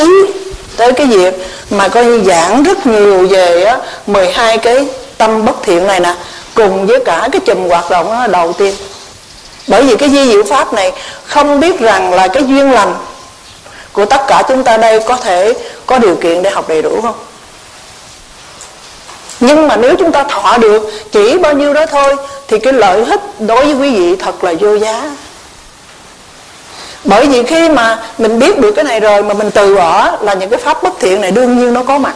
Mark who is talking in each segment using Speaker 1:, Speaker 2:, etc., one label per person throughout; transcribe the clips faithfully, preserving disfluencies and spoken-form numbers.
Speaker 1: ý tới cái việc mà coi như giảng rất nhiều về á, mười hai cái tâm bất thiện này nè, cùng với cả cái chùm hoạt động đó đầu tiên. Bởi vì cái vi diệu pháp này không biết rằng là cái duyên lành của tất cả chúng ta đây có thể có điều kiện để học đầy đủ không? Nhưng mà nếu chúng ta thọ được chỉ bao nhiêu đó thôi thì cái lợi ích đối với quý vị thật là vô giá. Bởi vì khi mà mình biết được cái này rồi mà mình từ bỏ là những cái pháp bất thiện này đương nhiên nó có mặt.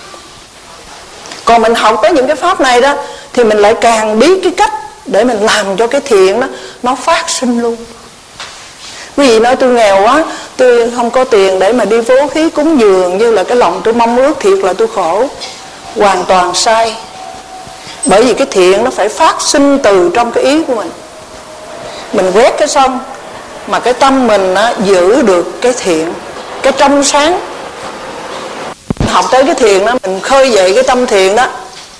Speaker 1: Còn mình học tới những cái pháp này đó thì mình lại càng biết cái cách để mình làm cho cái thiện đó nó phát sinh luôn. Quý vị nói tôi nghèo quá, tôi không có tiền để mà đi bố thí cúng dường, như là cái lòng tôi mong ước, thiệt là tôi khổ. Hoàn toàn sai. Bởi vì cái thiện nó phải phát sinh từ trong cái ý của mình. Mình quét cái xong mà cái tâm mình á, giữ được cái thiện, cái trong sáng. Học tới cái thiện đó, mình khơi dậy cái tâm thiện đó,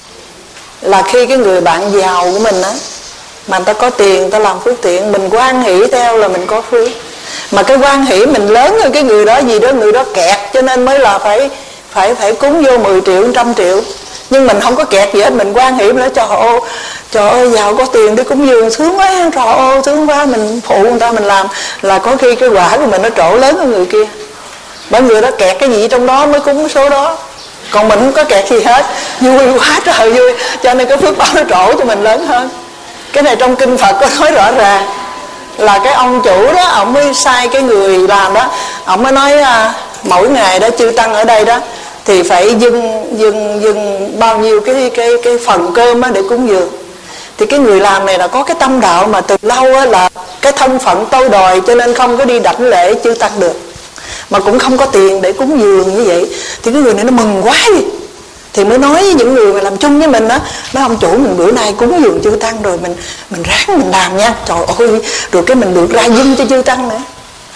Speaker 1: là khi cái người bạn giàu của mình á, mà người ta có tiền, người ta làm phước thiện, mình hoan hỷ theo là mình có phước. Mà cái hoan hỷ mình lớn hơn cái người đó, gì đó người đó kẹt, cho nên mới là phải phải phải cúng vô mười triệu, một trăm triệu. Nhưng mình không có kẹt gì hết, mình hoan hỷ, mình nói trời ơi, trời ơi giàu có tiền đi cúng dường sướng quá, trời ơi sướng quá, mình phụ người ta mình làm, là có khi cái quả của mình nó trổ lớn hơn người kia. Bởi người đó kẹt cái gì trong đó mới cúng số đó. Còn mình không có kẹt gì hết, vui quá trời vui, cho nên cái phước báo nó trổ cho mình lớn hơn. Cái này trong kinh Phật có nói rõ ràng, là cái ông chủ đó, ông mới sai cái người làm đó, ông mới nói à, mỗi ngày đó chư tăng ở đây đó thì phải dâng dâng dâng bao nhiêu cái cái cái phần cơm đó để cúng dường. Thì cái người làm này là có cái tâm đạo mà từ lâu á, là cái thân phận tôi đòi, cho nên không có đi đảnh lễ chư tăng được, mà cũng không có tiền để cúng dường như vậy. Thì cái người này nó mừng quá đi, thì mới nói với những người mà làm chung với mình đó, nói ông chủ mình bữa nay cúng dường chư tăng rồi, mình mình ráng mình làm nha, trời ơi, rồi cái mình được ra dâng cho chư tăng nữa.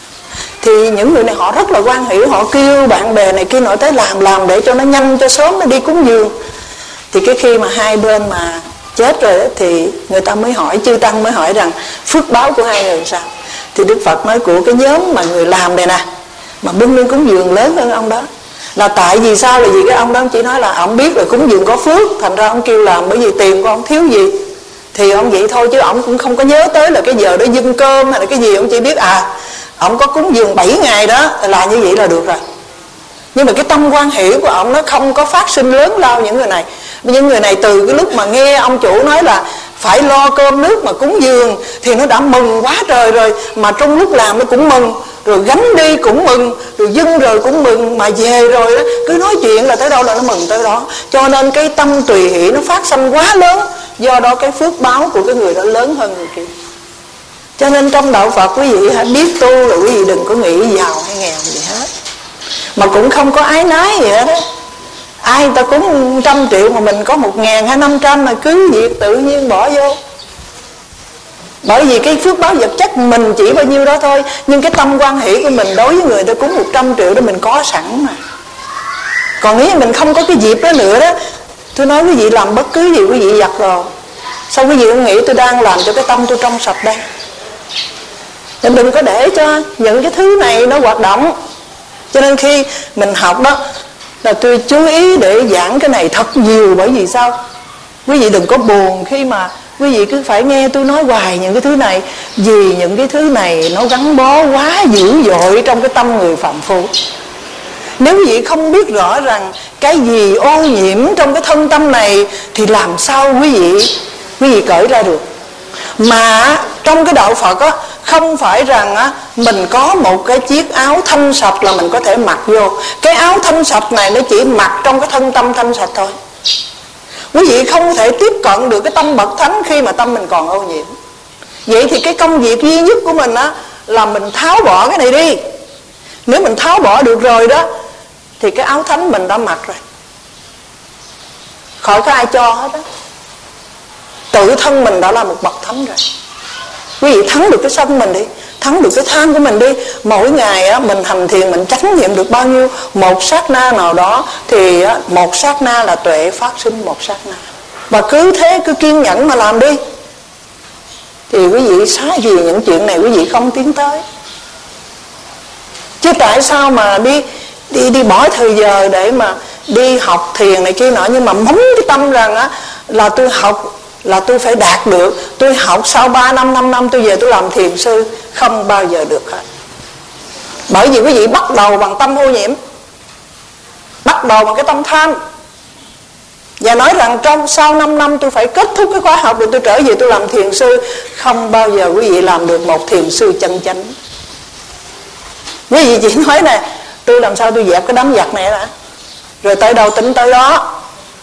Speaker 1: Thì những người này họ rất là hoan hỷ, họ kêu bạn bè này kia nọ tới làm làm để cho nó nhanh, cho sớm nó đi cúng dường. Thì cái khi mà hai bên mà chết rồi đó, thì người ta mới hỏi, chư tăng mới hỏi rằng phước báo của hai người sao. Thì Đức Phật nói của cái nhóm mà người làm này nè, mà bưng lên cúng dường lớn hơn ông đó, là tại vì sao? Là vì cái ông đó chỉ nói là ông biết là cúng dường có phước, thành ra ông kêu làm, bởi vì tiền của ông thiếu gì thì ông vậy thôi, chứ ông cũng không có nhớ tới là cái giờ đó dâng cơm hay là cái gì. Ông chỉ biết à ông có cúng dường bảy ngày đó là như vậy là được rồi. Nhưng mà cái tâm hoan hỷ của ông nó không có phát sinh lớn lao những người này. Những người này từ cái lúc mà nghe ông chủ nói là phải lo cơm nước mà cúng dường thì nó đã mừng quá trời rồi, mà trong lúc làm nó cũng mừng, rồi gánh đi cũng mừng, rồi dâng rồi cũng mừng, mà về rồi đó cứ nói chuyện là tới đâu là nó mừng tới đó. Cho nên cái tâm tùy hỷ nó phát sinh quá lớn, do đó cái phước báo của cái người đó lớn hơn người kia. Cho nên trong đạo Phật quý vị hãy biết tu là quý vị đừng có nghĩ giàu hay nghèo gì hết, mà cũng không có ái nái gì hết đó. Ai người ta cúng trăm triệu mà mình có một ngàn hay năm trăm là cứ việc tự nhiên bỏ vô. Bởi vì cái phước báo vật chất mình chỉ bao nhiêu đó thôi, nhưng cái tâm hoan hỷ của mình đối với người ta cúng một trăm triệu đó mình có sẵn mà. Còn nếu mình không có cái dịp đó nữa đó, tôi nói quý vị làm bất cứ gì quý vị giặt rồi, sao quý vị không nghĩ tôi đang làm cho cái tâm tôi trong sạch đây. Nên đừng có để cho những cái thứ này nó hoạt động. Cho nên khi mình học đó là tôi chú ý để giảng cái này thật nhiều. Bởi vì sao? Quý vị đừng có buồn khi mà quý vị cứ phải nghe tôi nói hoài những cái thứ này, vì những cái thứ này nó gắn bó quá dữ dội trong cái tâm người phàm phu. Nếu quý vị không biết rõ rằng cái gì ô nhiễm trong cái thân tâm này thì làm sao quý vị quý vị cởi ra được. Mà trong cái đạo Phật á, không phải rằng á, mình có một cái chiếc áo thanh sạch là mình có thể mặc vô. Cái áo thanh sạch này nó chỉ mặc trong cái thân tâm thanh sạch thôi. Quý vị không thể tiếp cận được cái tâm bậc thánh khi mà tâm mình còn ô nhiễm. Vậy thì cái công việc duy nhất của mình á, là mình tháo bỏ cái này đi. Nếu mình tháo bỏ được rồi đó thì cái áo thánh mình đã mặc rồi, khỏi có ai cho hết á. Tự thân mình đã là một bậc thánh rồi. Quý vị thắng được cái sân mình đi, thắng được cái tham của mình đi. Mỗi ngày á, mình hành thiền mình chánh niệm được bao nhiêu một sát na nào đó thì á, một sát na là tuệ phát sinh một sát na. Và cứ thế cứ kiên nhẫn mà làm đi thì quý vị xá gì những chuyện này quý vị không tiến tới. Chứ tại sao mà đi đi đi bỏ thời giờ để mà đi học thiền này kia nọ, nhưng mà móng cái tâm rằng á là tôi học là tôi phải đạt được, tôi học sau ba năm năm năm tôi về tôi làm thiền sư, không bao giờ được hết. Bởi vì quý vị bắt đầu bằng tâm ô nhiễm, bắt đầu bằng cái tâm tham, và nói rằng trong sau năm năm tôi phải kết thúc cái khóa học rồi tôi trở về tôi làm thiền sư. Không bao giờ quý vị làm được một thiền sư chân chánh. Quý vị chỉ nói nè, tôi làm sao tôi dẹp cái đám giặc này đã, rồi tới đâu tính tới đó.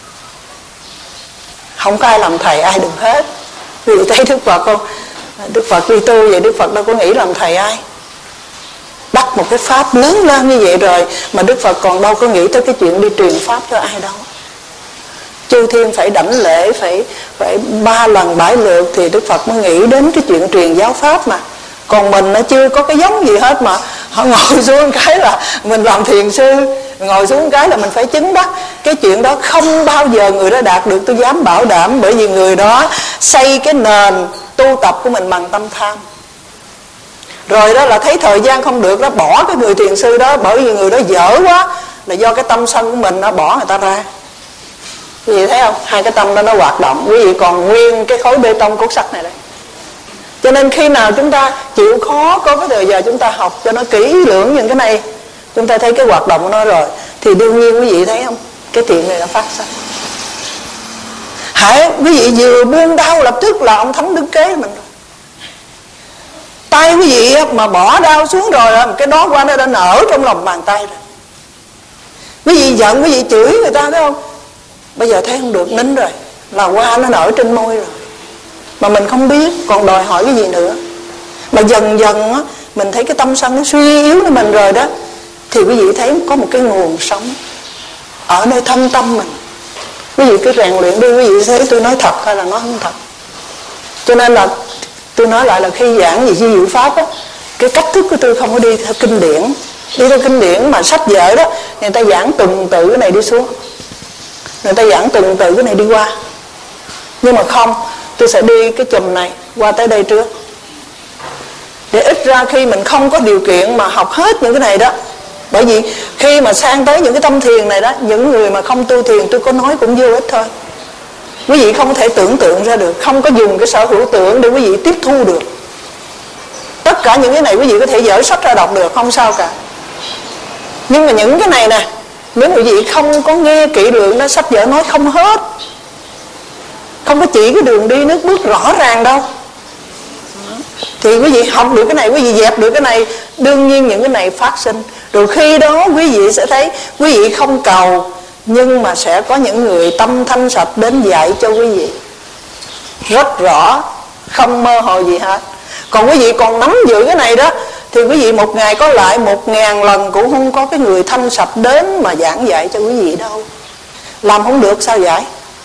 Speaker 1: Không có ai làm thầy ai được hết. Quý vị thấy Đức Phật không? Đức Phật đi tu vậy, Đức Phật đâu có nghĩ làm thầy ai. Bắt một cái pháp lớn lên như vậy rồi mà Đức Phật còn đâu có nghĩ tới cái chuyện đi truyền pháp cho ai đâu. Chư thiên phải đảnh lễ, phải phải ba lần bãi lượt thì Đức Phật mới nghĩ đến cái chuyện truyền giáo pháp mà. Còn mình nó chưa có cái giống gì hết mà họ ngồi xuống cái là mình làm thiền sư, ngồi xuống cái là mình phải chứng đắc. Cái chuyện đó không bao giờ người đó đạt được, tôi dám bảo đảm. Bởi vì người đó xây cái nền tu tập của mình bằng tâm tham. Rồi đó là thấy thời gian không được, nó bỏ cái người thiền sư đó. Bởi vì người đó dở quá, là do cái tâm sân của mình nó bỏ người ta ra. Quý vị thấy không? Hai cái tâm đó nó hoạt động. Quý vị còn nguyên cái khối bê tông cốt sắt này đây. Cho nên khi nào chúng ta chịu khó có cái thời giờ chúng ta học cho nó kỹ lưỡng những cái này, chúng ta thấy cái hoạt động của nó rồi, thì đương nhiên quý vị thấy không, cái chuyện này nó phát sinh. Hãy quý vị vừa buông đau lập tức là ông Thánh đứng kế mình rồi. Tay quý vị mà bỏ đau xuống rồi, cái đó qua nó đã nở trong lòng bàn tay rồi. Quý vị giận, quý vị chửi người ta thấy không? Bây giờ thấy không được, nín rồi, là qua nó nở trên môi rồi. Mà mình không biết, còn đòi hỏi cái gì nữa. Mà dần dần á, mình thấy cái tâm sân nó suy yếu của mình rồi đó, thì quý vị thấy có một cái nguồn sống ở nơi thâm tâm mình. Quý vị cứ rèn luyện đi, quý vị thấy tôi nói thật hay là nói không thật. Cho nên là tôi nói lại là khi giảng về di diệu pháp á, cái cách thức của tôi không có đi theo kinh điển. Đi theo kinh điển mà sách vở đó, người ta giảng tuần tự cái này đi xuống, người ta giảng tuần tự cái này đi qua. Nhưng mà không, tôi sẽ đi cái chùm này qua tới đây trước, để ít ra khi mình không có điều kiện mà học hết những cái này đó. Bởi vì khi mà sang tới những cái tâm thiền này đó, những người mà không tu thiền tôi có nói cũng vô ích thôi. Quý vị không thể tưởng tượng ra được, không có dùng cái sở hữu tưởng để quý vị tiếp thu được. Tất cả những cái này quý vị có thể dở sách ra đọc được, không sao cả. Nhưng mà những cái này nè, nếu quý vị không có nghe kỹ lượng đó, sách vở nói không hết, không có chỉ cái đường đi nước bước rõ ràng đâu. Thì quý vị học được cái này, quý vị dẹp được cái này, đương nhiên những cái này phát sinh. Rồi khi đó quý vị sẽ thấy quý vị không cầu, nhưng mà sẽ có những người tâm thanh sạch đến dạy cho quý vị rất rõ, không mơ hồ gì hết. Còn quý vị còn nắm giữ cái này đó, thì quý vị một ngày có lại một ngàn lần cũng không có cái người thanh sạch đến mà giảng dạy cho quý vị đâu. Làm không được sao dạy?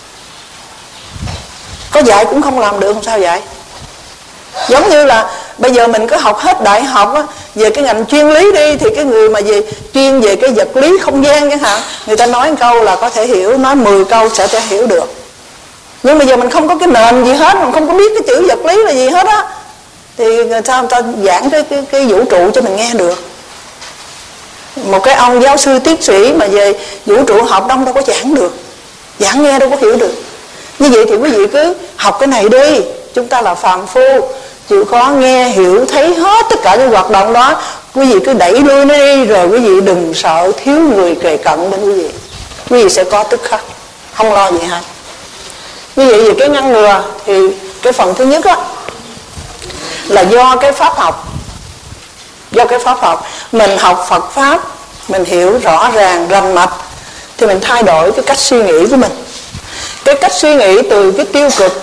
Speaker 1: Có dạy cũng không làm được, không sao dạy? Giống như là bây giờ mình cứ học hết đại học á, về cái ngành chuyên lý đi, thì cái người mà về chuyên về cái vật lý không gian chẳng hạn, người ta nói một câu là có thể hiểu, nói mười câu sẽ thể hiểu được. Nhưng bây giờ mình không có cái nền gì hết, mình không có biết cái chữ vật lý là gì hết á, thì người ta, người ta giảng cái, cái, cái vũ trụ cho mình nghe được. Một cái ông giáo sư tiến sĩ mà về vũ trụ học đông đâu có giảng được, giảng nghe đâu có hiểu được. Như vậy thì quý vị cứ học cái này đi. Chúng ta là phàm phu, chịu khó nghe hiểu thấy hết tất cả những hoạt động đó. Quý vị cứ đẩy đuôi nó đi, rồi quý vị đừng sợ thiếu người kề cận bên quý vị. Quý vị sẽ có tức khắc, không lo gì hết. Như vậy về cái ngăn ngừa thì cái phần thứ nhất á, là do cái pháp học. Do cái pháp học mình học Phật Pháp, mình hiểu rõ ràng rành mạch, thì mình thay đổi cái cách suy nghĩ của mình. Cái cách suy nghĩ từ cái tiêu cực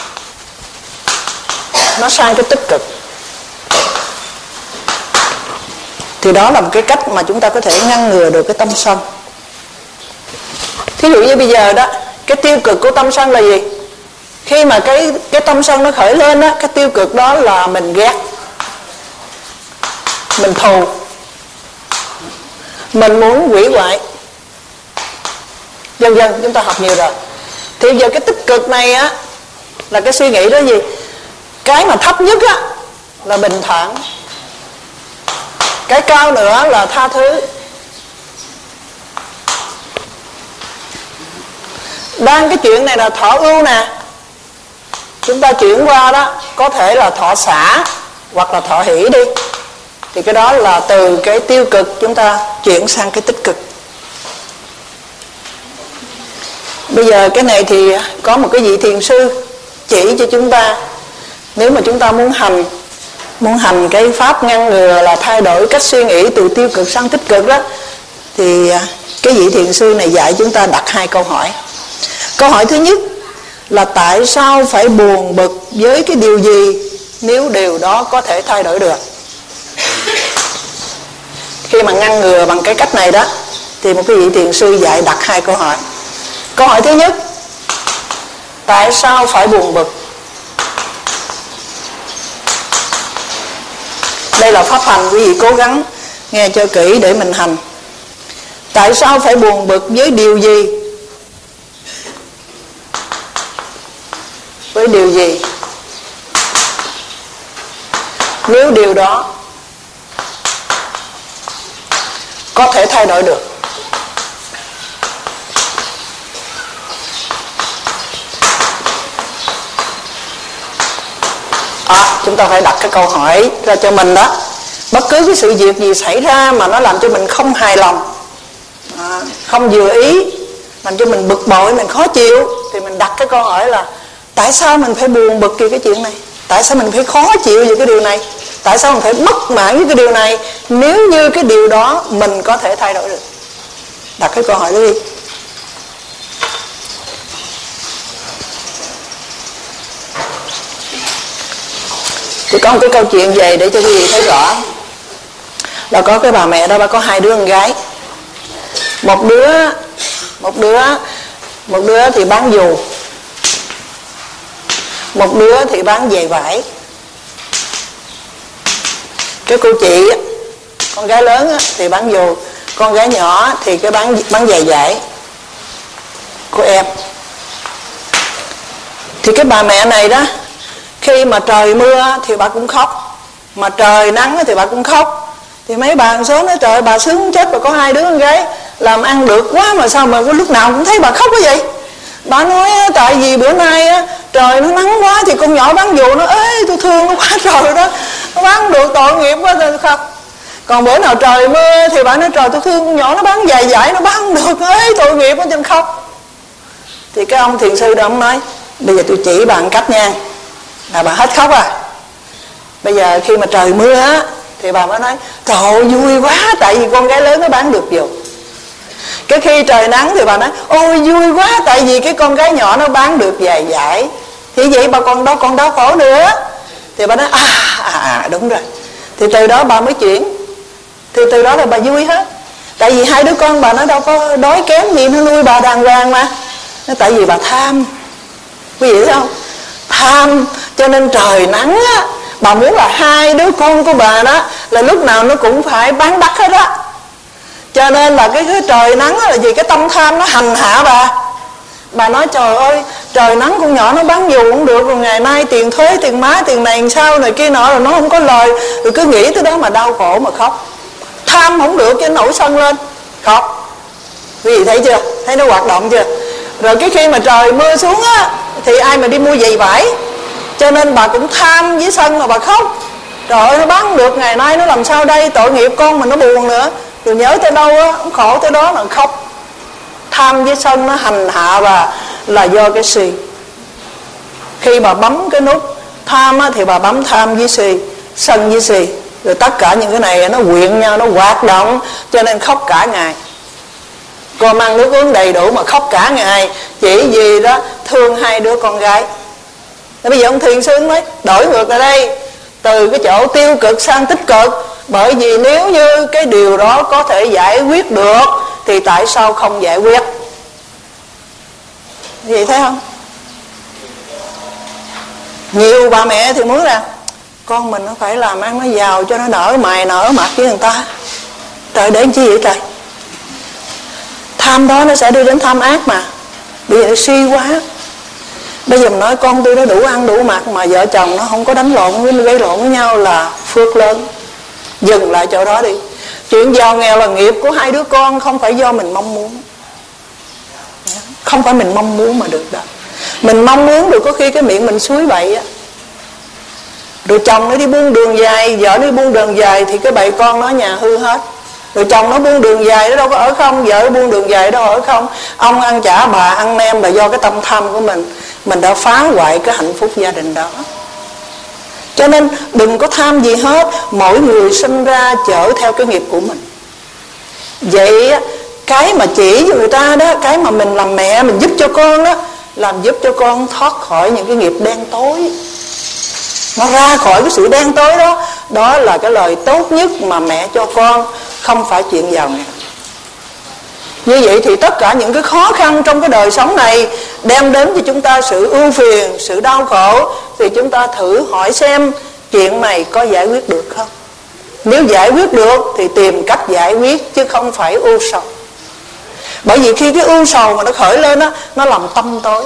Speaker 1: nó sang cái tích cực, thì đó là một cái cách mà chúng ta có thể ngăn ngừa được cái tâm sân. Thí dụ như bây giờ đó, cái tiêu cực của tâm sân là gì? Khi mà cái, cái tâm sân nó khởi lên đó, cái tiêu cực đó là mình ghét, mình thù, mình muốn hủy hoại, dần dần chúng ta học nhiều rồi. Thì giờ cái tích cực này á, là cái suy nghĩ đó gì? Cái mà thấp nhất á là bình thản, cái cao nữa là tha thứ, Đang cái chuyện này là thọ ưu nè, chúng ta chuyển qua đó có thể là thọ xả hoặc là thọ hỷ đi, thì cái đó là từ cái tiêu cực chúng ta chuyển sang cái tích cực. Bây giờ cái này thì có một cái vị thiền sư chỉ cho chúng ta, nếu mà chúng ta muốn hành muốn hành cái pháp ngăn ngừa là thay đổi cách suy nghĩ từ tiêu cực sang tích cực đó, thì cái vị thiền sư này dạy chúng ta đặt hai câu hỏi. Câu hỏi thứ nhất là tại sao phải buồn bực với cái điều gì nếu điều đó có thể thay đổi được. Khi mà ngăn ngừa bằng cái cách này đó, thì một cái vị thiền sư dạy đặt hai câu hỏi. Câu hỏi thứ nhất, tại sao phải buồn bực? Đây là pháp hành, quý vị cố gắng nghe cho kỹ để mình hành. Tại sao phải buồn bực với điều gì? Với điều gì nếu điều đó có thể thay đổi được? À, chúng ta phải đặt cái câu hỏi ra cho mình đó. Bất cứ cái sự việc gì xảy ra mà nó làm cho mình không hài lòng, à, không vừa ý, làm cho mình bực bội, mình khó chịu, thì mình đặt cái câu hỏi là tại sao mình phải buồn bực vì cái chuyện này? Tại sao mình phải khó chịu vì cái điều này? Tại sao mình phải bất mãn với cái điều này nếu như cái điều đó mình có thể thay đổi được? Đặt cái câu hỏi đó đi. Thì có một cái câu chuyện về để cho quý vị thấy rõ. Là có cái bà mẹ đó, bà có hai đứa con gái. Một đứa Một đứa Một đứa thì bán dù, một đứa thì bán giày vải. Cái cô chị, con gái lớn thì bán dù, con gái nhỏ thì cái bán bán giày vải của em. Thì cái bà mẹ này đó, khi mà trời mưa thì bà cũng khóc, mà trời nắng thì bà cũng khóc. Thì mấy bà một số nói trời ơi, bà sướng chết, bà có hai đứa con gái làm ăn được quá mà sao mà lúc nào cũng thấy bà khóc cái vậy. Bà nói tại vì bữa nay á, trời nó nắng quá thì con nhỏ bán dù nó ế tôi thương nó quá trời đó, nó bán được tội nghiệp quá tôi khóc. Còn bữa nào trời mưa thì bà nói trời tôi thương con nhỏ nó bán giày vải nó bán được ế tội nghiệp quá nên khóc. Thì cái ông thiền sư đó ông nói bây giờ tôi chỉ bà một cách nha, là bà hết khóc à. Bây giờ khi mà trời mưa á thì bà mới nói trời ơi vui quá tại vì con gái lớn nó bán được dù. Cái khi trời nắng thì bà nói ôi vui quá tại vì cái con gái nhỏ nó bán được giày vải. Thì vậy bà còn đâu còn đau khổ nữa. Thì bà nói à, à, à đúng rồi. Thì từ đó bà mới chuyển. Thì từ đó là bà vui hết. Tại vì hai đứa con bà nó đâu có đói kém gì, nó nuôi bà đàng hoàng mà. Nó tại vì bà tham. Quý vị thấy không? Tham cho nên trời nắng á, bà muốn là hai đứa con của bà đó là lúc nào nó cũng phải bán đắt hết á. Cho nên là cái, cái trời nắng là vì cái tâm tham nó hành hạ bà. Bà nói trời ơi trời nắng con nhỏ nó bán dù cũng được, rồi ngày mai tiền thuế tiền má tiền này sao này kia nọ, rồi nó không có lời, rồi cứ nghĩ tới đó mà đau khổ mà khóc. Tham không được cho nổi sân lên khóc. Quý vị thấy chưa? Thấy nó hoạt động chưa? Rồi cái khi mà trời mưa xuống á thì ai mà đi mua giày vải. Cho nên bà cũng tham với sân mà bà khóc. Trời ơi nó bán được ngày nay nó làm sao đây, tội nghiệp con mình nó buồn nữa. Rồi nhớ tới đâu á, khổ tới đó là khóc. Tham với sân nó hành hạ bà là do cái si. Khi bà bấm cái nút tham á, thì bà bấm tham với si, sân với si. Rồi tất cả những cái này nó quyện nhau, nó hoạt động. Cho nên khóc cả ngày. Cơm ăn nước uống đầy đủ mà khóc cả ngày chỉ vì đó thương hai đứa con gái. Thì bây giờ ông thiền sư mới đổi ngược lại đây, từ cái chỗ tiêu cực sang tích cực. Bởi vì nếu như cái điều đó có thể giải quyết được thì tại sao không giải quyết? Vậy thấy không? Nhiều bà mẹ thì muốn là con mình nó phải làm ăn nó giàu cho nó nở mày nở mặt với người ta. Trời để chi vậy trời? Tham đó nó sẽ đi đến tham ác mà. Bây giờ nó suy quá. Bây giờ mình nói con tôi nó đủ ăn đủ mặc mà vợ chồng nó không có đánh lộn với gây lộn với nhau là phước lớn. Dừng lại chỗ đó đi. Chuyện giàu nghèo là nghiệp của hai đứa con, không phải do mình mong muốn. Không phải mình mong muốn mà được đâu. Mình mong muốn được có khi cái miệng mình suối bậy á. Rồi chồng nó đi buôn đường dài, vợ nó đi buôn đường dài thì cái bầy con nó nhà hư hết. Rồi chồng nó buôn đường dài nó đâu có ở không, vợ nó buôn đường dài đâu ở không. Ông ăn chả, bà ăn nem là do cái tâm tham của mình. Mình đã phá hoại cái hạnh phúc gia đình đó. Cho nên đừng có tham gì hết. Mỗi người sinh ra chở theo cái nghiệp của mình. Vậy cái mà chỉ cho người ta đó, cái mà mình làm mẹ mình giúp cho con đó, làm giúp cho con thoát khỏi những cái nghiệp đen tối, nó ra khỏi cái sự đen tối đó. Đó là cái lời tốt nhất mà mẹ cho con, không phải chuyện giàu nghèo. Như vậy thì tất cả những cái khó khăn trong cái đời sống này đem đến cho chúng ta sự ưu phiền, sự đau khổ, thì chúng ta thử hỏi xem chuyện này có giải quyết được không. Nếu giải quyết được thì tìm cách giải quyết, chứ không phải ưu sầu. Bởi vì khi cái ưu sầu mà nó khởi lên đó, nó làm tâm tối.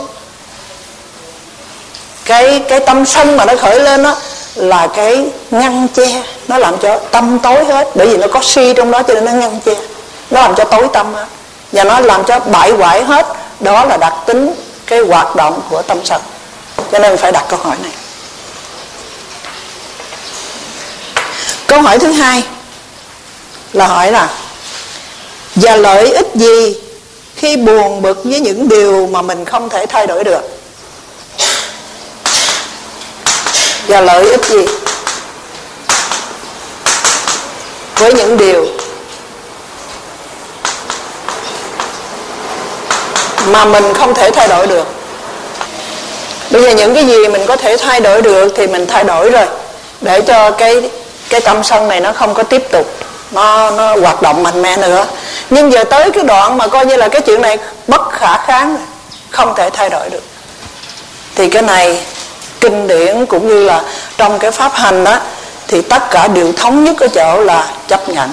Speaker 1: Cái, cái tâm sân mà nó khởi lên đó là cái ngăn che, nó làm cho tâm tối hết. Bởi vì nó có si trong đó cho nên nó ngăn che, nó làm cho tối tâm hết, và nó làm cho bại hoại hết. Đó là đặc tính cái hoạt động của tâm sân. Cho nên phải đặt câu hỏi này. Câu hỏi thứ hai là hỏi là: và lợi ích gì khi buồn bực với những điều mà mình không thể thay đổi được? Và lợi ích gì với những điều mà mình không thể thay đổi được? Bây giờ những cái gì mình có thể thay đổi được thì mình thay đổi rồi, để cho cái cái tâm sân này nó không có tiếp tục nó nó hoạt động mạnh mẽ nữa. Nhưng giờ tới cái đoạn mà coi như là cái chuyện này bất khả kháng, không thể thay đổi được, thì cái này kinh điển cũng như là trong cái pháp hành đó, thì tất cả đều thống nhất ở chỗ là chấp nhận.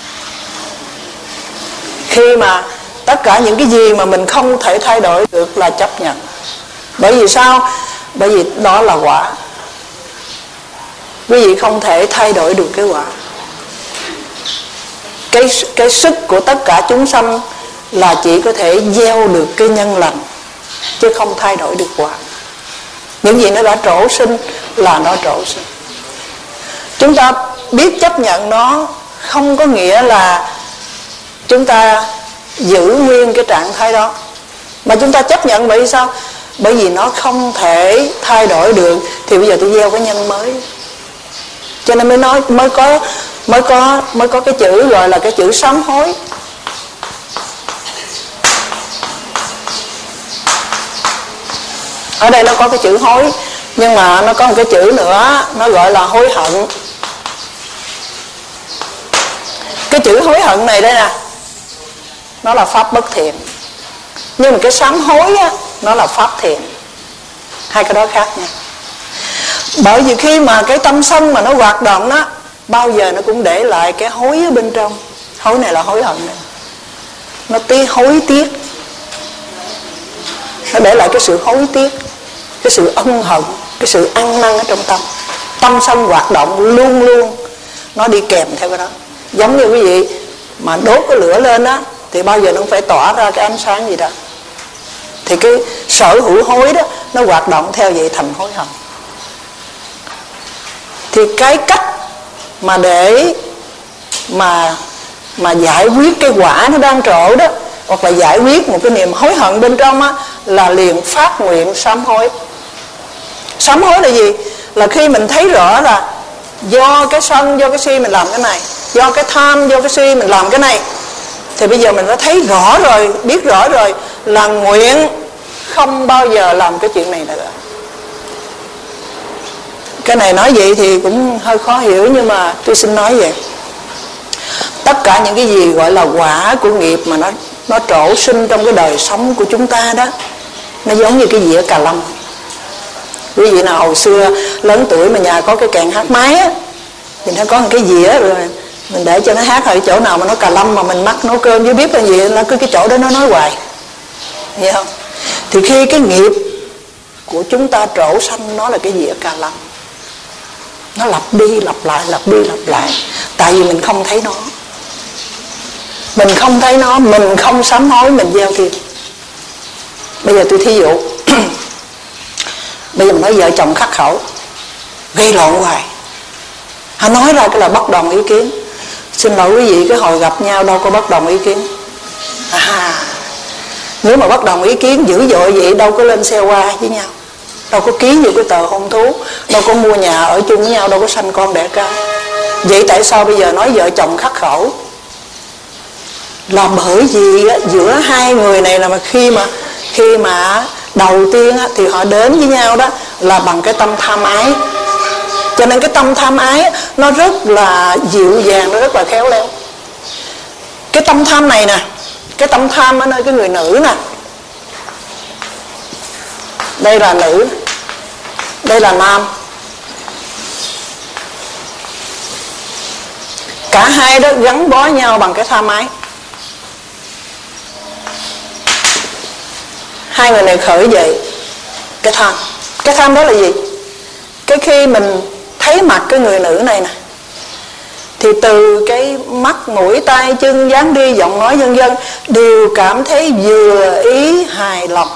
Speaker 1: Khi mà tất cả những cái gì mà mình không thể thay đổi được là chấp nhận. Bởi vì sao? Bởi vì đó là quả. Quý vị không thể thay đổi được cái quả. Cái, cái sức của tất cả chúng sanh là chỉ có thể gieo được cái nhân lành, chứ không thay đổi được quả. Những gì nó đã trổ sinh là nó trổ sinh. Chúng ta biết chấp nhận nó không có nghĩa là chúng ta giữ nguyên cái trạng thái đó, mà chúng ta chấp nhận. Bởi vì sao? Bởi vì nó không thể thay đổi được, thì bây giờ tôi gieo cái nhân mới. Cho nên mới nói mới có mới có mới có cái chữ gọi là cái chữ sám hối. Ở đây nó có cái chữ hối, nhưng mà nó có một cái chữ nữa, nó gọi là hối hận. Cái chữ hối hận này đây nè, nó là pháp bất thiện. Nhưng mà cái sám hối á, nó là pháp thiện. Hai cái đó khác nha. Bởi vì khi mà cái tâm sân mà nó hoạt động đó, bao giờ nó cũng để lại cái hối ở bên trong. Hối này là hối hận này. Nó tí hối tiếc, nó để lại cái sự hối tiếc, cái sự ân hận, cái sự ăn năn ở trong tâm. Tâm sân hoạt động luôn luôn nó đi kèm theo cái đó. Giống như quý vị mà đốt cái lửa lên á, thì bao giờ nó cũng phải tỏa ra cái ánh sáng gì đó. Thì cái sở hữu hối đó, nó hoạt động theo vậy thành hối hận. Thì cái cách mà để mà mà giải quyết cái quả nó đang trổ đó, hoặc là giải quyết một cái niềm hối hận bên trong á, là liền phát nguyện sám hối. Sám hối là gì? Là khi mình thấy rõ là do cái sân, do cái si mình làm cái này, do cái tham, do cái si mình làm cái này, thì bây giờ mình đã thấy rõ rồi, biết rõ rồi, là nguyện không bao giờ làm cái chuyện này nữa. Cái này nói vậy thì cũng hơi khó hiểu, nhưng mà tôi xin nói vậy. Tất cả những cái gì gọi là quả của nghiệp mà nó nó trổ sinh trong cái đời sống của chúng ta đó, nó giống như cái dĩa cà lâm. Quý vị nào hồi xưa lớn tuổi mà nhà có cái kèn hát máy á, thì nó có một cái dĩa rồi mình để cho nó hát, ở chỗ nào mà nó cà lâm mà mình mắc nấu cơm với biết là gì, là cứ cái chỗ đó nó nói hoài, hiểu không? Thì khi cái nghiệp của chúng ta trổ sanh, nó là cái dĩa cà lâm, nó lặp đi lặp lại, lặp đi lặp lại. Tại vì mình không thấy nó, mình không thấy nó, mình không sám hối, mình gieo thêm. Bây giờ tôi thí dụ bây giờ mình nói vợ chồng khắc khẩu gây lộn hoài, họ nói ra cái là bất đồng ý kiến. Xin lỗi quý vị, cái hồi gặp nhau đâu có bất đồng ý kiến. À, nếu mà bất đồng ý kiến dữ dội vậy đâu có lên xe hoa với nhau, đâu có ký vô cái tờ hôn thú, đâu có mua nhà ở chung với nhau, đâu có sanh con đẻ cái. Vậy tại sao bây giờ nói vợ chồng khắc khẩu? Là bởi vì á, giữa hai người này là mà khi mà khi mà đầu tiên á, thì họ đến với nhau đó là bằng cái tâm tham ái. Cho nên cái tâm tham ái nó rất là dịu dàng, nó rất là khéo léo. Cái tâm tham này nè, cái tâm tham ở nơi cái người nữ nè, đây là nữ, đây là nam. Cả hai đó gắn bó nhau bằng cái tham ái. Hai người này khởi dậy cái tham. Cái tham đó là gì? Cái khi mình thấy mặt cái người nữ này nè, thì từ cái mắt, mũi, tai, chân, dáng đi, giọng nói vân vân đều cảm thấy vừa ý, hài lòng.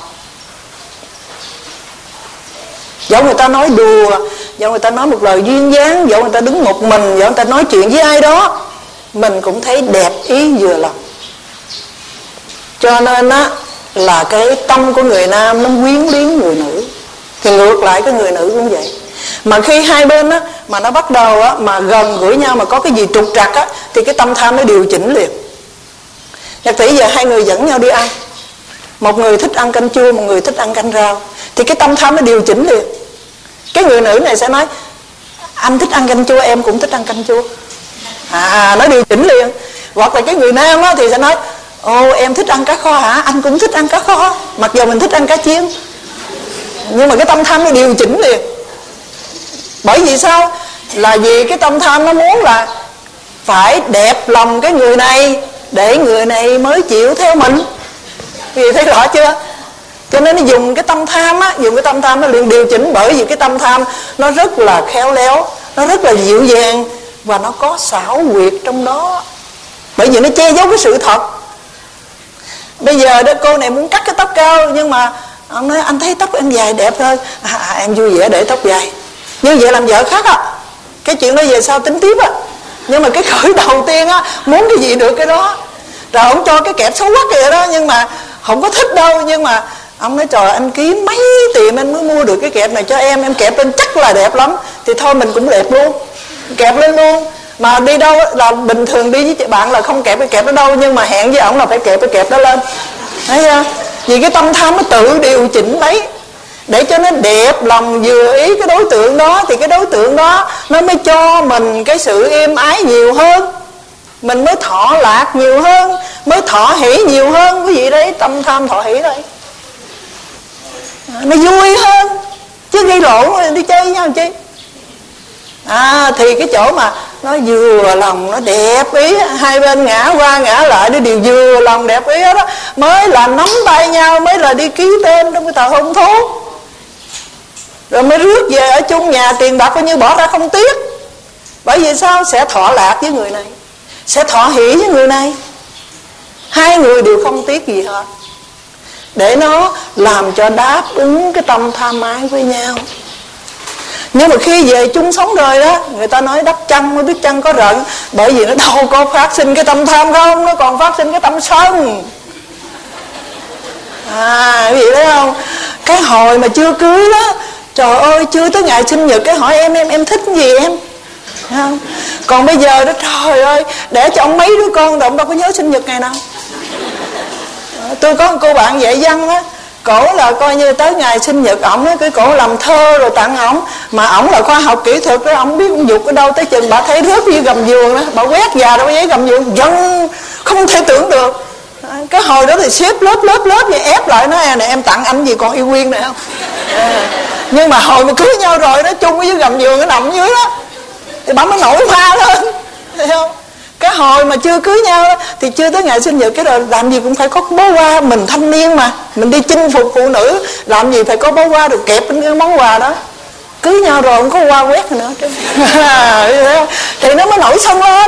Speaker 1: Dẫu người ta nói đùa, dẫu người ta nói một lời duyên dáng, dẫu người ta đứng một mình, dẫu người ta nói chuyện với ai đó, mình cũng thấy đẹp ý vừa lòng. Cho nên á là cái tâm của người nam nó quyến luyến người nữ, thì ngược lại cái người nữ cũng vậy. Mà khi hai bên á mà nó bắt đầu á mà gần gũi nhau, mà có cái gì trục trặc á, thì cái tâm tham nó điều chỉnh liền. Nhật tỷ giờ hai người dẫn nhau đi ăn, một người thích ăn canh chua, một người thích ăn canh rau, thì cái tâm tham nó điều chỉnh liền. Cái người nữ này sẽ nói anh thích ăn canh chua, em cũng thích ăn canh chua. À, nó điều chỉnh liền. Hoặc là cái người nam á thì sẽ nói ồ em thích ăn cá kho hả, anh cũng thích ăn cá kho, mặc dù mình thích ăn cá chiên. Nhưng mà cái tâm tham nó điều chỉnh liền. Bởi vì sao? Là vì cái tâm tham nó muốn là phải đẹp lòng cái người này để người này mới chịu theo mình. Vì thấy rõ chưa? Cho nên nó dùng cái tâm tham á, dùng cái tâm tham nó liền điều chỉnh. Bởi vì cái tâm tham nó rất là khéo léo, nó rất là dịu dàng, và nó có xảo quyệt trong đó. Bởi vì nó che giấu cái sự thật. Bây giờ đó cô này muốn cắt cái tóc cao, nhưng mà ông nói anh thấy tóc em dài đẹp hơn. À, à, em vui vẻ để tóc dài. Như vậy làm vợ khác á. Cái chuyện đó về sau tính tiếp á. Nhưng mà cái khởi đầu tiên á, muốn cái gì được cái đó. Rồi ông cho cái kẹp xấu quắc kìa đó, nhưng mà không có thích đâu. Nhưng mà ông nói trời anh kiếm mấy tiền anh mới mua được cái kẹp này cho em, em kẹp lên chắc là đẹp lắm. Thì thôi mình cũng đẹp luôn, kẹp lên luôn. Mà đi đâu là bình thường đi với bạn là không kẹp cái kẹp đó đâu, nhưng mà hẹn với ổng là phải kẹp cái kẹp đó lên. Thấy chưa? Vì cái tâm tham nó tự điều chỉnh lấy để cho nó đẹp lòng vừa ý cái đối tượng đó, thì cái đối tượng đó nó mới cho mình cái sự êm ái nhiều hơn, mình mới thọ lạc nhiều hơn, mới thọ hỷ nhiều hơn. Quý vị đấy, tâm tham thọ hỷ đây nó vui hơn, chứ gây lộn đi chơi với nhau chi. À thì cái chỗ mà nó vừa lòng, nó đẹp ý, hai bên ngã qua ngã lại nó đều vừa lòng đẹp ý đó, mới là nắm tay nhau, mới là đi ký tên trong cái tờ hôn thú, rồi mới rước về ở chung nhà, tiền bạc coi như bỏ ra không tiếc. Bởi vì sao? Sẽ thọ lạc với người này, sẽ thọ hỷ với người này, hai người đều không tiếc gì hết, để nó làm cho đáp ứng cái tâm tham ái với nhau. Nhưng mà khi về chung sống rồi đó, người ta nói đắp chăn mới biết chăn có rận. Bởi vì nó đâu có phát sinh cái tâm tham không, nó còn phát sinh cái tâm sân. À quý vị thấy không? Cái hồi mà chưa cưới đó, trời ơi chưa tới ngày sinh nhật cái hỏi em em em thích gì em, không? Còn bây giờ đó trời ơi, để cho ông mấy đứa con rồi ông đâu có nhớ sinh nhật ngày nào. Tôi có một cô bạn dạy văn á, cổ là coi như tới ngày sinh nhật ổng á, cái cổ làm thơ rồi tặng ổng. Mà ổng là khoa học kỹ thuật đó, ổng biết ông dục ở đâu tới chừng bà thấy rớt như gầm giường đó, bà quét già đâu giấy gầm giường dân không thể tưởng được. Cái hồi đó thì xếp lớp lớp lớp vậy ép lại nói nè em tặng anh gì còn yêu Quyên này không. À, nhưng mà hồi mà cưới nhau rồi nó chung với gầm giường nó nằm dưới đó thì bà mới nổi pha lên, thấy không? Cái hồi mà chưa cưới nhau thì chưa tới ngày sinh nhật cái rồi làm gì cũng phải có bó hoa, mình thanh niên mà, mình đi chinh phục phụ nữ, làm gì phải có bó hoa được kẹp bên cái món quà đó. Cưới nhau rồi không có hoa quét nữa thì nó mới nổi sân lên,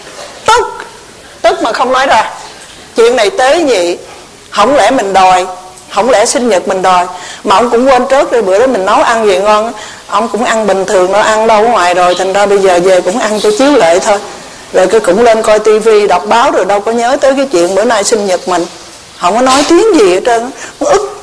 Speaker 1: tức tức mà không nói ra. Chuyện này tế nhị, không lẽ mình đòi Không lẽ sinh nhật mình đòi. Mà ông cũng quên trước rồi, bữa đó mình nấu ăn gì ngon, ông cũng ăn bình thường, nó ăn đâu ở ngoài rồi, thành ra bây giờ về cũng ăn cho chiếu lệ thôi. Rồi cái cũng lên coi tivi đọc báo rồi đâu có nhớ tới cái chuyện bữa nay sinh nhật mình. Không có nói tiếng gì hết trơn, nó ức.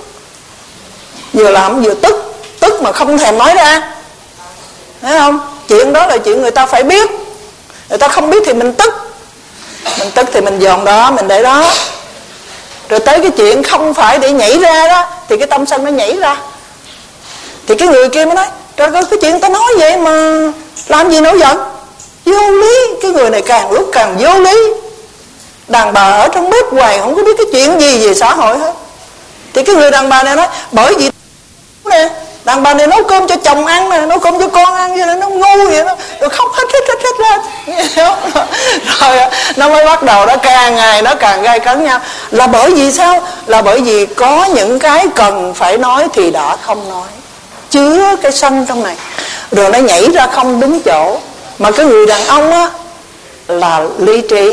Speaker 1: Vừa làm vừa tức, tức mà không thèm nói ra. Thấy không? Chuyện đó là chuyện người ta phải biết. Người ta không biết thì mình tức. Mình tức thì mình dồn đó, mình để đó. Rồi tới cái chuyện không phải để nhảy ra đó, thì cái tâm sân nó nhảy ra. Thì cái người kia mới nói, trời ơi, cái chuyện ta nói vậy mà làm gì nổi giận. Vô lý. Cái người này càng lúc càng vô lý. Đàn bà ở trong bếp hoài không có biết cái chuyện gì về xã hội hết. Thì cái người đàn bà này nói, bởi vì nè, đàn bà này nấu cơm cho chồng ăn nè, nấu cơm cho con ăn, vậy nó ngu vậy đó, rồi khóc hết hết hết hết lên. Rồi nó mới bắt đầu nó càng ngày nó càng gai cấn nhau. Là bởi vì sao? Là bởi vì có những cái cần phải nói thì đã không nói, chứa cái sân trong này, rồi nó nhảy ra không đúng chỗ. Mà cái người đàn ông á là lý trí.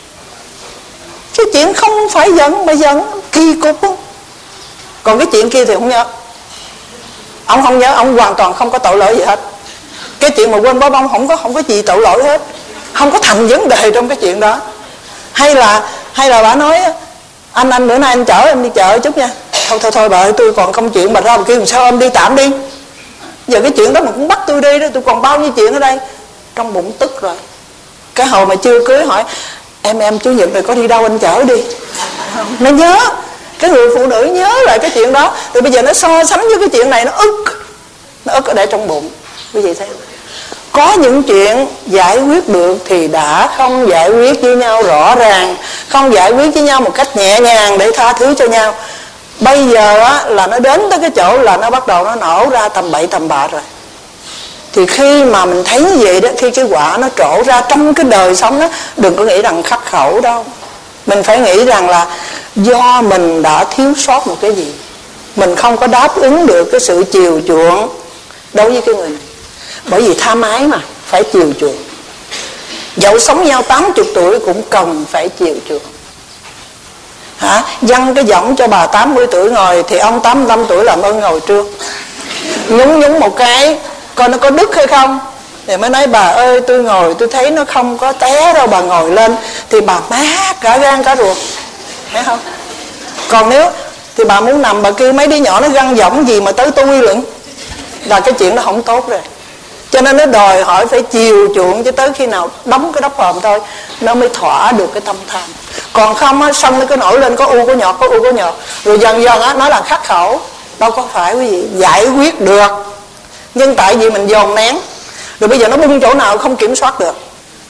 Speaker 1: Cái chuyện không phải giận mà giận kỳ cục không. Còn cái chuyện kia thì không nhớ. Ông không nhớ, ông hoàn toàn không có tội lỗi gì hết. Cái chuyện mà quên bó bông không có không có gì tội lỗi hết, không có thành vấn đề trong cái chuyện đó. Hay là hay là bà nói, anh anh bữa nay anh chở em đi chợ chút nha. Thôi thôi thôi bà ơi, tôi còn công chuyện, bà ra bà kêu làm sao em đi tạm đi. Giờ cái chuyện đó mà cũng bắt tôi đi đó, tôi còn bao nhiêu chuyện ở đây. Trong bụng tức rồi. Cái hồi mà chưa cưới hỏi, em em chủ nhật này có đi đâu anh chở đi. Nó nhớ. Cái người phụ nữ nhớ lại cái chuyện đó. Rồi bây giờ nó so sánh với cái chuyện này, nó ức. Nó ức ở để trong bụng. Quý vị thấy không? Có những chuyện giải quyết được thì đã không giải quyết với nhau rõ ràng, không giải quyết với nhau một cách nhẹ nhàng để tha thứ cho nhau. Bây giờ á, là nó đến tới cái chỗ là nó bắt đầu nó nổ ra tầm bậy tầm bạ rồi. Thì khi mà mình thấy như vậy đó, khi cái quả nó trổ ra trong cái đời sống đó, đừng có nghĩ rằng khắc khẩu đâu. Mình phải nghĩ rằng là do mình đã thiếu sót một cái gì, mình không có đáp ứng được cái sự chiều chuộng đối với cái người này. Bởi vì tham ái mà, phải chiều chuộng. Dẫu sống nhau tám mươi tuổi cũng cần phải chiều chuộng. Hả? Dăng cái giọng cho bà tám mươi tuổi ngồi, thì ông tám mươi lăm tuổi làm ơn ngồi trước. Nhúng nhúng một cái, coi nó có đứt hay không. Thì mới nói, bà ơi tôi ngồi tôi thấy nó không có té đâu, bà ngồi lên. Thì bà mát cả gan cả ruột. Thấy không? Còn nếu thì bà muốn nằm, bà kêu mấy đứa nhỏ nó găng giọng gì mà tới tôi lận, là cái chuyện nó không tốt rồi. Cho nên nó đòi hỏi phải chiều chuộng, cho tới khi nào đóng cái đắp hòm thôi nó mới thỏa được cái tâm tham. Còn không á, xong nó cứ nổi lên, có u có nhọt, có u có nhọt, rồi dần dần á, nó là khắc khẩu. Đâu có phải quý vị, giải quyết được. Nhưng tại vì mình dồn nén, rồi bây giờ nó bung chỗ nào không kiểm soát được.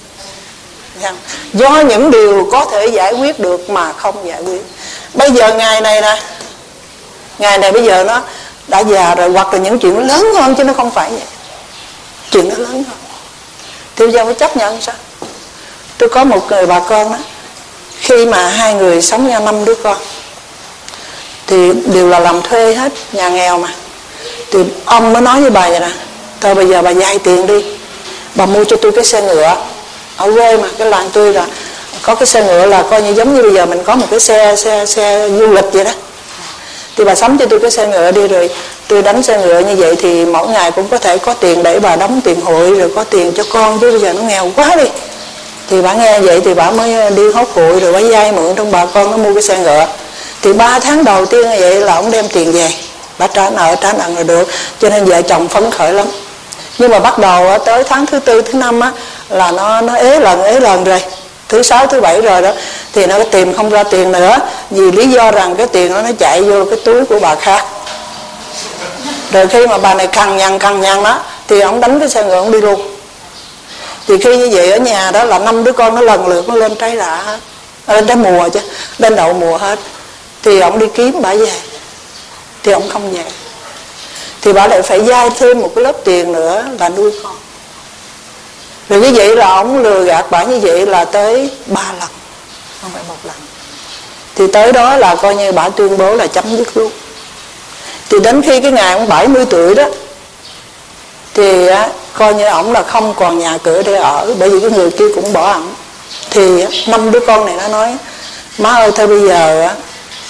Speaker 1: Do những điều có thể giải quyết được mà không giải quyết. Bây giờ ngày này nè, ngày này bây giờ nó đã già rồi, hoặc là những chuyện lớn hơn, chứ nó không phải vậy. Chuyện nó lớn hơn thì bây giờ phải chấp nhận sao. Tôi có một người bà con đó, khi mà hai người sống nhau năm đứa con thì đều là làm thuê hết, nhà nghèo mà. Thì ông mới nói với bà vậy nè, thôi bây giờ bà vay tiền đi, bà mua cho tôi cái xe ngựa. Ở quê mà, cái làng tôi là có cái xe ngựa, là coi như giống như bây giờ mình có một cái xe xe xe du lịch vậy đó. Thì bà sắm cho tôi cái xe ngựa đi, rồi tôi đánh xe ngựa như vậy thì mỗi ngày cũng có thể có tiền để bà đóng tiền hội, rồi có tiền cho con, chứ bây giờ nó nghèo quá đi. Thì bà nghe vậy thì bà mới đi hốt hụi, rồi bà vay mượn trong bà con nó mua cái xe ngựa. Thì ba tháng đầu tiên như vậy là ông đem tiền về, bà trả nợ trả nợ rồi được. Cho nên vợ chồng phấn khởi lắm. Nhưng mà bắt đầu tới tháng thứ tư thứ năm á, là nó nó ế lần ế lần rồi, thứ sáu thứ bảy rồi đó, thì nó tìm không ra tiền nữa, vì lý do rằng cái tiền đó nó chạy vô cái túi của bà khác. Rồi khi mà bà này cằn nhằn cằn nhằn đó, thì ông đánh cái xe ngựa ông đi luôn. Thì khi như vậy ở nhà đó là năm đứa con nó lần lượt nó lên trái rạ hết, lên trái mùa chứ, lên đậu mùa hết. Thì ông đi kiếm bà về, thì ông không về. Thì bà lại phải vay thêm một cái lớp tiền nữa là nuôi con. Rồi như vậy là ông lừa gạt bà như vậy là tới ba lần, không phải một lần. Thì tới đó là coi như bà tuyên bố là chấm dứt luôn. Thì đến khi cái ngày ông bảy mươi tuổi đó, thì á, coi như ổng là không còn nhà cửa để ở, bởi vì cái người kia cũng bỏ ổng. Thì năm đứa con này nó nói, má ơi thôi bây giờ á,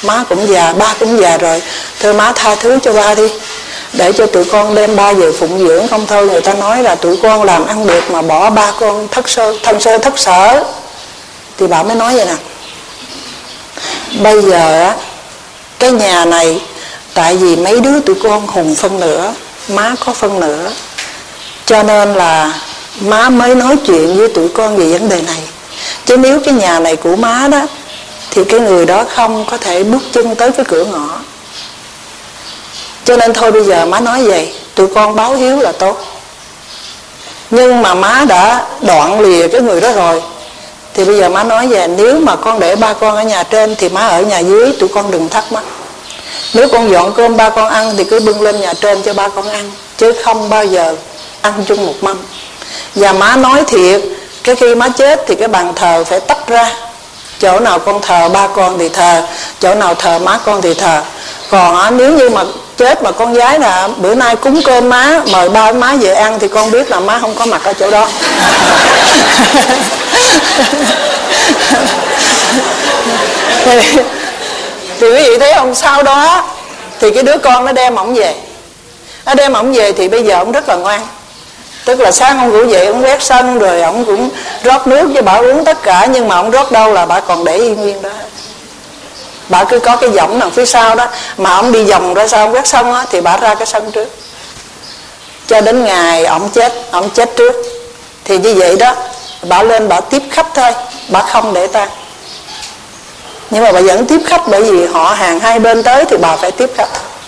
Speaker 1: má cũng già, ba cũng già rồi, thưa má tha thứ cho ba đi, để cho tụi con đem ba về phụng dưỡng. Không thôi người ta nói là tụi con làm ăn được mà bỏ ba con thất sơ, thân sơ thất sở. Thì bà mới nói vậy nè, bây giờ á, cái nhà này tại vì mấy đứa tụi con hùng phân nửa, má có phân nửa, cho nên là má mới nói chuyện với tụi con về vấn đề này. Chứ nếu cái nhà này của má đó thì cái người đó không có thể bước chân tới cái cửa ngõ. Cho nên thôi bây giờ má nói vậy, tụi con báo hiếu là tốt. Nhưng mà má đã đoạn lìa cái người đó rồi, thì bây giờ má nói về, nếu mà con để ba con ở nhà trên thì má ở nhà dưới, tụi con đừng thắc mắc. Nếu con dọn cơm ba con ăn thì cứ bưng lên nhà trên cho ba con ăn, chứ không bao giờ ăn chung một mâm. Và má nói thiệt, cái khi má chết thì cái bàn thờ phải tách ra, chỗ nào con thờ ba con thì thờ, chỗ nào thờ má con thì thờ. Còn á, nếu như mà chết mà con gái là bữa nay cúng cơm má, mời ba má về ăn, thì con biết là má không có mặt ở chỗ đó. thì, thì quý vị thấy không, sau đó thì cái đứa con nó đem ổng về. Nó đem ổng về thì bây giờ ổng rất là ngoan. Tức là sáng ông ngủ dậy, ông quét sân, rồi ông cũng rót nước cho bà uống tất cả. Nhưng mà ông rót đâu là bà còn để yên nguyên đó. Bà cứ có cái võng đằng phía sau đó, mà ông đi vòng ra sau ông quét sân á, thì bà ra cái sân trước. Cho đến ngày ông chết, ông chết trước, thì như vậy đó, bà lên bà tiếp khách thôi, bà không để tang. Nhưng mà bà vẫn tiếp khách, bởi vì họ hàng hai bên tới thì bà phải tiếp khách.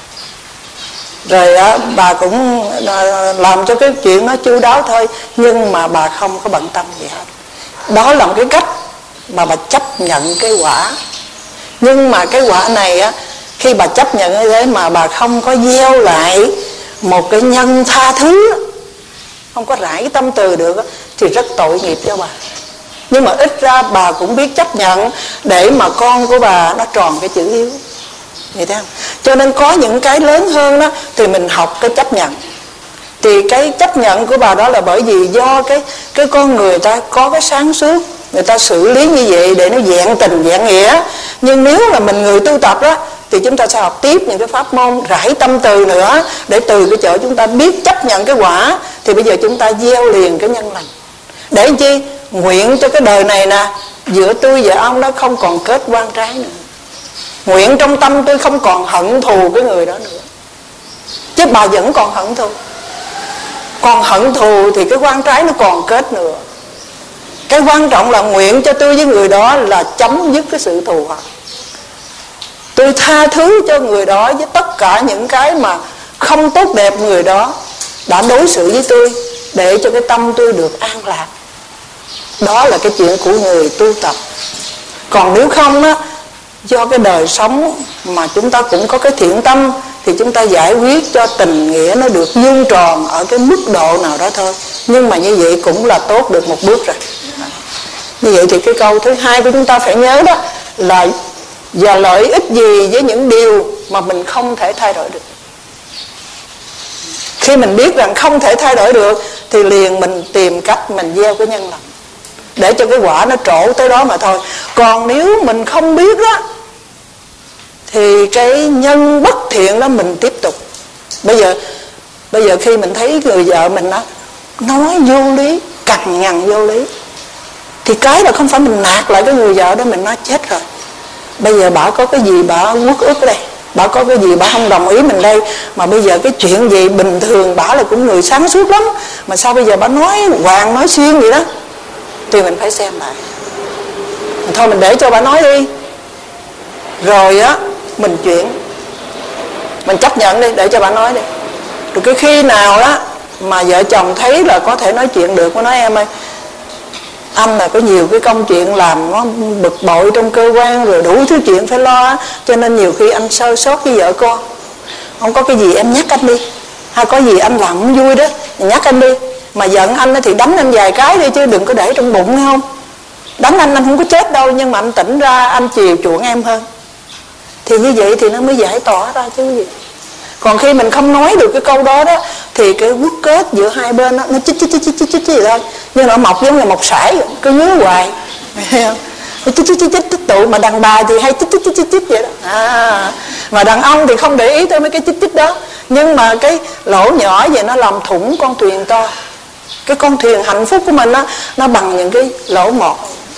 Speaker 1: Rồi á, bà cũng làm cho cái chuyện nó chu đáo thôi, nhưng mà bà không có bận tâm gì hết. Đó là một cái cách mà bà chấp nhận cái quả. Nhưng mà cái quả này á, khi bà chấp nhận như thế mà bà không có gieo lại một cái nhân tha thứ, không có rải cái tâm từ được, thì rất tội nghiệp cho bà. Nhưng mà ít ra bà cũng biết chấp nhận để mà con của bà nó tròn cái chữ hiếu. Vậy thấy không? Cho nên có những cái lớn hơn đó thì mình học cái chấp nhận. Thì cái chấp nhận của bà đó là bởi vì do cái cái con người ta có cái sáng suốt, người ta xử lý như vậy để nó vẹn tình vẹn nghĩa. Nhưng nếu là mình người tu tập đó, thì chúng ta sẽ học tiếp những cái pháp môn rải tâm từ nữa, để từ cái chỗ chúng ta biết chấp nhận cái quả, thì bây giờ chúng ta gieo liền cái nhân lành. Để làm chi? Nguyện cho cái đời này nè, giữa tôi và ông đó không còn kết oan trái nữa. Nguyện trong tâm tôi không còn hận thù cái người đó nữa. Chứ bà vẫn còn hận thù. Còn hận thù thì cái oan trái nó còn kết nữa. Cái quan trọng là nguyện cho tôi với người đó là chấm dứt cái sự thù hận. Tôi tha thứ cho người đó với tất cả những cái mà không tốt đẹp người đó đã đối xử với tôi, để cho cái tâm tôi được an lạc. Đó là cái chuyện của người tu tập. Còn nếu không á, do cái đời sống mà chúng ta cũng có cái thiện tâm, thì chúng ta giải quyết cho tình nghĩa nó được vuông tròn ở cái mức độ nào đó thôi. Nhưng mà như vậy cũng là tốt được một bước rồi. Như vậy thì cái câu thứ hai của chúng ta phải nhớ đó là và lợi ích gì với những điều mà mình không thể thay đổi được. Khi mình biết rằng không thể thay đổi được thì liền mình tìm cách mình gieo cái nhân lành để cho cái quả nó trổ tới đó mà thôi. Còn nếu mình không biết đó thì cái nhân bất thiện đó mình tiếp tục. Bây giờ bây giờ khi mình thấy người vợ mình đó nói vô lý, cằn nhằn vô lý, thì cái là không phải mình nạt lại cái người vợ đó, mình nói chết rồi. Bây giờ bà có cái gì bà uất ức đây, bà có cái gì bà không đồng ý mình đây, mà bây giờ cái chuyện gì bình thường bà là cũng người sáng suốt lắm, mà sao bây giờ bà nói hoàng nói xuyên vậy đó. Thì mình phải xem lại. Thôi mình để cho bà nói đi, rồi á mình chuyển, mình chấp nhận đi, để cho bà nói đi. Rồi cái khi nào đó mà vợ chồng thấy là có thể nói chuyện được, mới nói em ơi, anh là có nhiều cái công chuyện làm nó bực bội trong cơ quan, rồi đủ thứ chuyện phải lo, cho nên nhiều khi anh sơ sót với vợ con. Không có cái gì em nhắc anh đi, hay có gì anh làm không vui đó nhắc anh đi. Mà giận anh thì đánh anh vài cái đi, chứ đừng có để trong bụng, nghe không? Đánh anh anh không có chết đâu, nhưng mà anh tỉnh ra anh chiều chuộng em hơn. Thì như vậy thì nó mới giải tỏa ra chứ gì. Còn khi mình không nói được cái câu đó đó, thì cái quất kết giữa hai bên đó, nó chích chích chích chích chích gì thôi, nhưng nó mọc giống như mọc sải, cứ nhớ hoài. chích chích chích chích tích tụ, mà đàn bà thì hay chích chích chích chích chích vậy đó. À, mà đàn ông thì không để ý tới mấy cái chích chích đó, nhưng mà cái lỗ nhỏ vậy nó làm thủng con thuyền to. Cái con thuyền hạnh phúc của mình đó, nó bằng những cái lỗ một.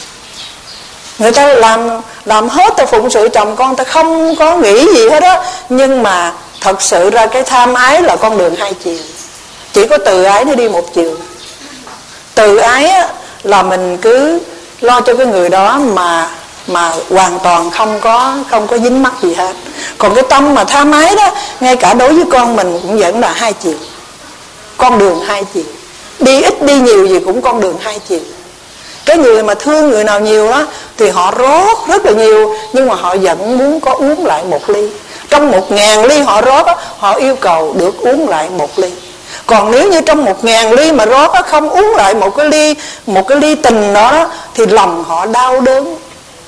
Speaker 1: Người ta làm làm hết, ta phụng sự chồng con, ta không có nghĩ gì hết đó, nhưng mà thật sự ra cái tham ái là con đường hai chiều. Chỉ có từ ái nó đi một chiều. Từ ái á, là mình cứ lo cho cái người đó mà mà hoàn toàn không có không có dính mắc gì hết. Còn cái tâm mà tham ái đó, ngay cả đối với con mình cũng vẫn là hai chiều. Con đường hai chiều. Đi ít đi nhiều gì cũng con đường hai chiều. Cái người mà thương người nào nhiều đó thì họ rót rất là nhiều, nhưng mà họ vẫn muốn có uống lại một ly. Trong một ngàn ly họ rót đó, họ yêu cầu được uống lại một ly. Còn nếu như trong một ngàn ly mà rót đó, không uống lại một cái ly một cái ly tình đó, đó thì lòng họ đau đớn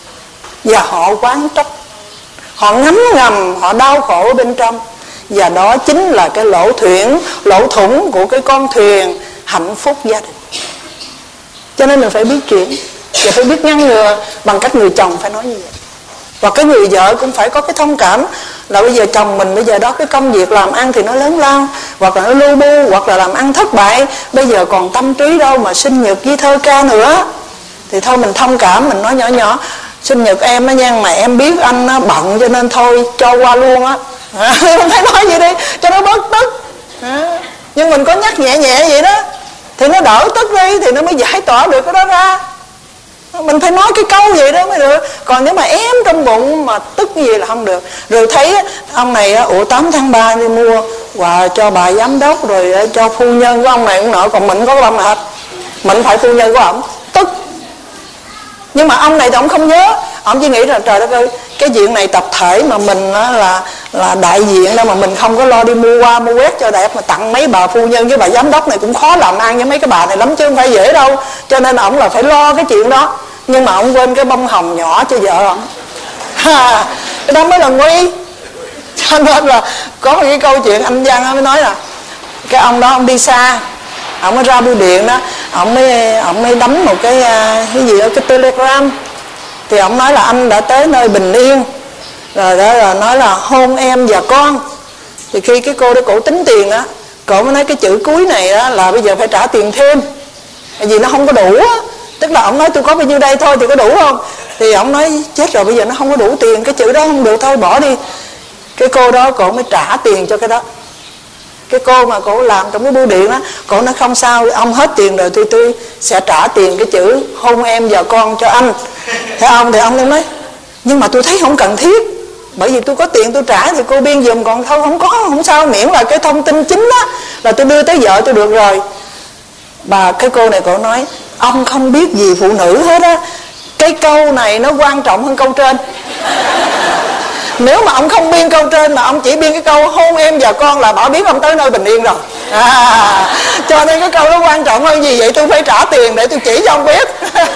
Speaker 1: và họ oán trách, họ ngấm ngầm, họ đau khổ ở bên trong. Và đó chính là cái lỗ thuyền, lỗ thủng của cái con thuyền hạnh phúc gia đình. Cho nên mình phải biết chuyện và phải biết ngăn ngừa bằng cách người chồng phải nói như vậy. Và cái người vợ cũng phải có cái thông cảm là bây giờ chồng mình bây giờ đó cái công việc làm ăn thì nó lớn lao, hoặc là nó lu bu, hoặc là làm ăn thất bại, bây giờ còn tâm trí đâu mà sinh nhật với thơ ca nữa. Thì thôi mình thông cảm, mình nói nhỏ nhỏ: sinh nhật em á nha, mà em biết anh á, bận cho nên thôi cho qua luôn á. Mình phải nói gì đi cho nó bớt tức. À, nhưng mình có nhắc nhẹ nhẹ vậy đó thì nó đỡ tức đi, thì nó mới giải tỏa được cái đó ra. Mình phải nói cái câu vậy đó mới được. Còn nếu mà ém trong bụng mà tức gì là không được. Rồi thấy ông này ủa tám tháng ba đi mua quà cho bà giám đốc, rồi cho phu nhân của ông này cũng nọ, còn mình có làm hết, mình phải phu nhân của ông, tức. Nhưng mà ông này thì ông không nhớ, ông chỉ nghĩ là trời đất ơi, cái chuyện này tập thể mà mình là là đại diện đâu mà mình không có lo đi mua qua mua quét cho đẹp, mà tặng mấy bà phu nhân với bà giám đốc này cũng khó làm ăn với mấy cái bà này lắm chứ không phải dễ đâu. Cho nên ông là phải lo cái chuyện đó. Nhưng mà ông quên cái bông hồng nhỏ cho vợ ông. Ha, cái đó mới là nguy. Cho nên là có một cái câu chuyện anh Văn mới nói là cái ông đó ông đi xa, ông mới ra bưu điện đó, ông mới ông mới đánh một cái cái gì đó, cái telegram. Thì ông nói là anh đã tới nơi bình yên rồi, đó là nói là hôn em và con. Thì khi cái cô đó cổ tính tiền đó, cổ mới nói cái chữ cuối này đó là bây giờ phải trả tiền thêm, tại vì nó không có đủ á. Tức là ông nói tôi có bao nhiêu đây thôi thì có đủ không? Thì ông nói chết rồi, bây giờ nó không có đủ tiền, cái chữ đó không được, thôi bỏ đi. Cái cô đó cổ mới trả tiền cho cái đó. Cái cô mà cổ làm trong cái bưu điện đó, cổ nói không sao, ông hết tiền rồi thì tôi sẽ trả tiền cái chữ hôn em và con cho anh. Thế ông thì ông nói nhưng mà tôi thấy không cần thiết, bởi vì tôi có tiền tôi trả thì cô biên dùm, còn thôi không có không sao, miễn là cái thông tin chính đó là tôi đưa tới vợ tôi được rồi. Bà cái cô này cổ nói ông không biết gì phụ nữ hết á, cái câu này nó quan trọng hơn câu trên. Nếu mà ông không biên câu trên mà ông chỉ biên cái câu hôn em và con là bảo biết ông tới nơi bình yên rồi. À, cho nên cái câu đó quan trọng hơn gì vậy, tôi phải trả tiền để tôi chỉ cho ông biết.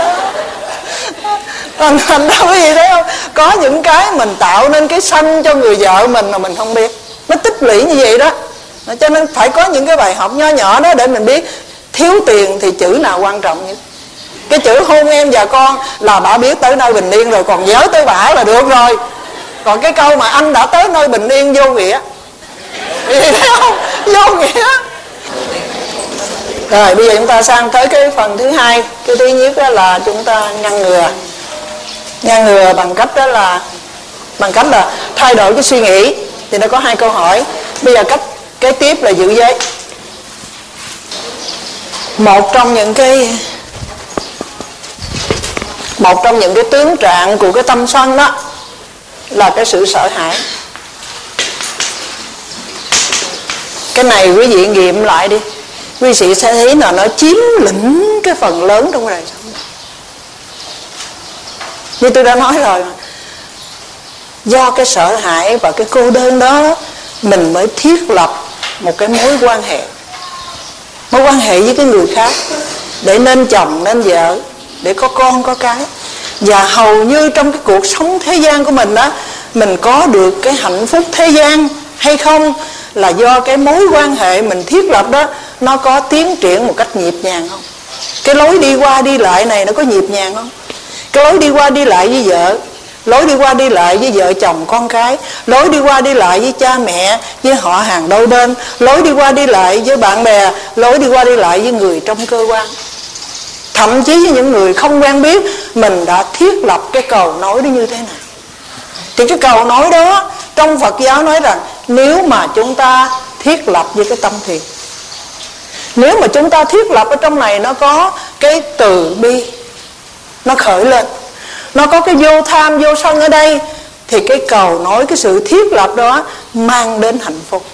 Speaker 1: Thành thành đâu có gì thấy không? Có những cái mình tạo nên cái sanh cho người vợ mình mà mình không biết, nó tích lũy như vậy đó. Cho nên phải có những cái bài học nho nhỏ đó để mình biết thiếu tiền thì chữ nào quan trọng nhất. Cái chữ hôn em và con là bà biết tới nơi bình yên rồi, còn nhớ tới bả là được rồi. Còn cái câu mà anh đã tới nơi bình yên vô nghĩa. Thấy không? Vô nghĩa. Rồi bây giờ chúng ta sang tới cái phần thứ hai. Cái thứ nhất đó là chúng ta ngăn ngừa. Ngăn ngừa bằng cách đó là bằng cách là thay đổi cái suy nghĩ. Thì nó có hai câu hỏi. Bây giờ cách kế tiếp là giữ giới. Một trong những cái Một trong những cái tướng trạng của cái tâm sân đó là cái sự sợ hãi. Cái này quý vị nghiệm lại đi, quý vị sẽ thấy là nó chiếm lĩnh cái phần lớn trong đời sống. Như tôi đã nói rồi, do cái sợ hãi và cái cô đơn đó mình mới thiết lập một cái mối quan hệ, mối quan hệ với cái người khác để nên chồng nên vợ, để có con có cái. Và hầu như trong cái cuộc sống thế gian của mình đó, mình có được cái hạnh phúc thế gian hay không là do cái mối quan hệ mình thiết lập đó nó có tiến triển một cách nhịp nhàng không? Cái lối đi qua đi lại này nó có nhịp nhàng không? cái lối đi qua đi lại với vợ, lối đi qua đi lại với vợ chồng con cái, lối đi qua đi lại với cha mẹ, với họ hàng đôi bên, lối đi qua đi lại với bạn bè, lối đi qua đi lại với người trong cơ quan, thậm chí với những người không quen biết. Mình đã thiết lập cái cầu nối đó như thế nào. Thì cái cầu nối đó trong Phật giáo nói rằng nếu mà chúng ta thiết lập với cái tâm thiện, nếu mà chúng ta thiết lập ở trong này, nó có cái từ bi nó khởi lên, nó có cái vô tham vô sân ở đây, thì cái cầu nối, cái sự thiết lập đó mang đến hạnh phúc.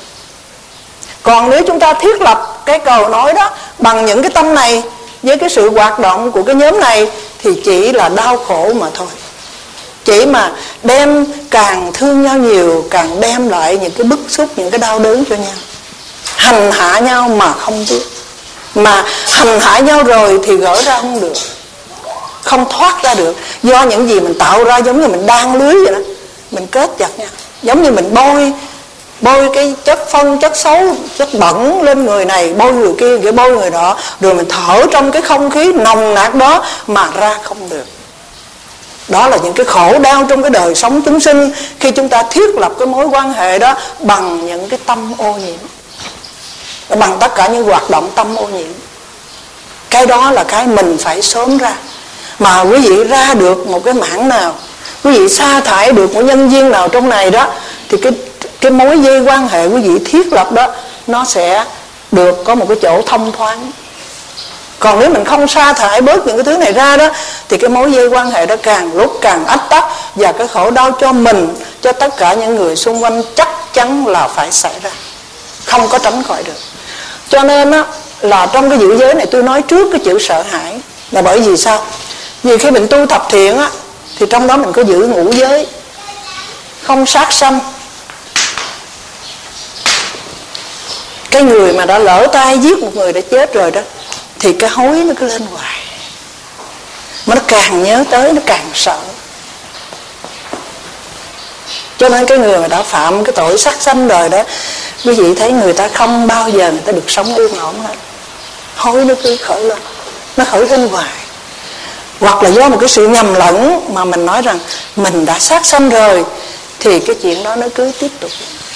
Speaker 1: Còn nếu chúng ta thiết lập cái cầu nối đó bằng những cái tâm này, với cái sự hoạt động của cái nhóm này, thì chỉ là đau khổ mà thôi. Chỉ mà đem, càng thương nhau nhiều, càng đem lại những cái bức xúc, những cái đau đớn cho nhau, hành hạ nhau mà không biết. Mà hành hạ nhau rồi thì gỡ ra không được, không thoát ra được. Do những gì mình tạo ra giống như mình đan lưới vậy đó, mình kết chặt nhau. Giống như mình bôi Bôi cái chất phân, chất xấu, chất bẩn lên người này, bôi người kia, cái bôi người đó, rồi mình thở trong cái không khí nồng nặc đó mà ra không được. Đó là những cái khổ đau trong cái đời sống chúng sinh, khi chúng ta thiết lập cái mối quan hệ đó bằng những cái tâm ô nhiễm, bằng tất cả những hoạt động tâm ô nhiễm. Cái đó là cái mình phải sớm ra. Mà quý vị ra được một cái mảng nào, quý vị sa thải được một nhân viên nào trong này đó, thì cái cái mối dây quan hệ quý vị thiết lập đó nó sẽ được có một cái chỗ thông thoáng. Còn nếu mình không sa thải bớt những cái thứ này ra đó, thì cái mối dây quan hệ đó càng lúc càng ách tắc, và cái khổ đau cho mình, cho tất cả những người xung quanh chắc chắn là phải xảy ra, không có tránh khỏi được. Cho nên á, là trong cái giữ giới này tôi nói trước cái chữ sợ hãi, là bởi vì sao? Vì khi mình tu thập thiện á, thì trong đó mình có giữ ngũ giới, không sát sanh. Cái người mà đã lỡ tay giết một người đã chết rồi đó, thì cái hối nó cứ lên hoài, mà nó càng nhớ tới nó càng sợ. Cho nên cái người mà đã phạm cái tội sát sanh rồi đó, quý vị thấy người ta không bao giờ người ta được sống yên ổn hết. Hối nó cứ khởi lên, nó khởi lên hoài. Hoặc là do một cái sự nhầm lẫn mà mình nói rằng mình đã sát sanh rồi, thì cái chuyện đó nó cứ tiếp tục.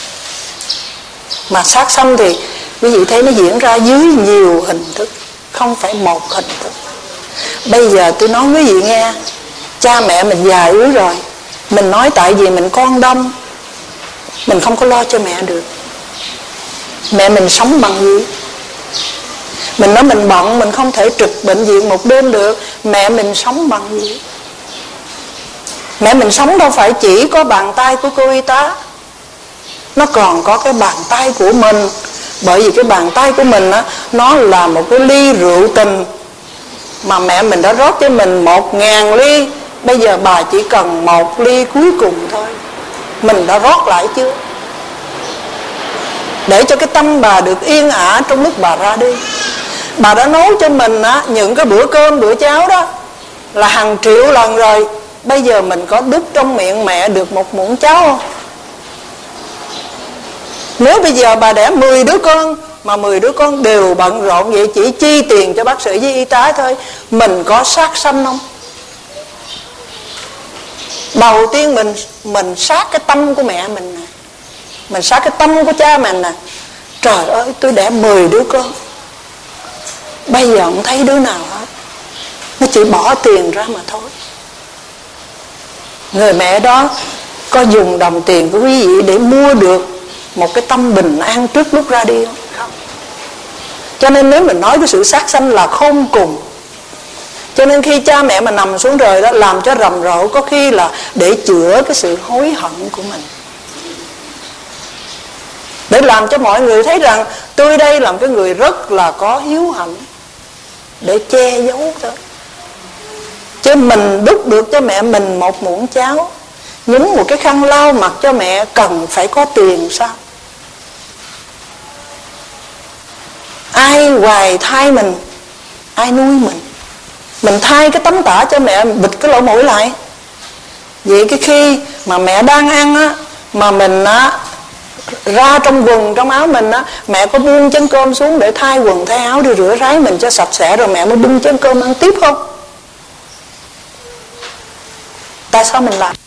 Speaker 1: Mà sát sanh thì quý vị thấy nó diễn ra dưới nhiều hình thức, không phải một hình thức. Bây giờ tôi nói quý vị nghe, cha mẹ mình già yếu rồi, mình nói tại vì mình con đông, mình không có lo cho mẹ được. Mẹ mình sống bằng gì? Mình nói mình bận, mình không thể trực bệnh viện một đêm được. Mẹ mình sống bằng gì? Mẹ mình sống đâu phải chỉ có bàn tay của cô y tá, nó còn có cái bàn tay của mình. Bởi vì cái bàn tay của mình á, nó là một cái ly rượu tình mà mẹ mình đã rót cho mình một ngàn ly. Bây giờ bà chỉ cần một ly cuối cùng thôi, mình đã rót lại chưa? Để cho cái tâm bà được yên ả trong lúc bà ra đi. Bà đã nấu cho mình á, những cái bữa cơm, bữa cháo đó là hàng triệu lần rồi. Bây giờ mình có đút trong miệng mẹ được một muỗng cháo không? Nếu bây giờ bà đẻ mười đứa con, mà mười đứa con đều bận rộn vậy, chỉ chi tiền cho bác sĩ với y tá thôi, mình có sát sanh không? Đầu tiên mình mình sát cái tâm của mẹ mình nè, mình sát cái tâm của cha mình nè. Trời ơi, tôi đẻ mười đứa con, bây giờ không thấy đứa nào hết, nó chỉ bỏ tiền ra mà thôi. Người mẹ đó có dùng đồng tiền của quý vị để mua được một cái tâm bình an trước lúc ra đi không? Không. Cho nên nếu mình nói cái sự sát sanh là khôn cùng. Cho nên khi cha mẹ mà nằm xuống rồi đó, làm cho rầm rộ, có khi là để chữa cái sự hối hận của mình, để làm cho mọi người thấy rằng tôi đây là một cái người rất là có hiếu hạnh, để che giấu thôi. Chứ mình đút được cho mẹ mình một muỗng cháo, nhúng một cái khăn lau mặt cho mẹ, cần phải có tiền sao? Ai hoài thai mình, ai nuôi mình? Mình thay cái tấm tả cho mẹ, bịt cái lỗ mũi lại. Vậy cái khi mà mẹ đang ăn á, mà mình á ra trong quần trong áo mình á, mẹ có buông chén cơm xuống để thay quần thay áo, đi rửa ráy mình cho sạch sẽ rồi mẹ mới bưng chén cơm ăn tiếp không? Tại sao mình làm?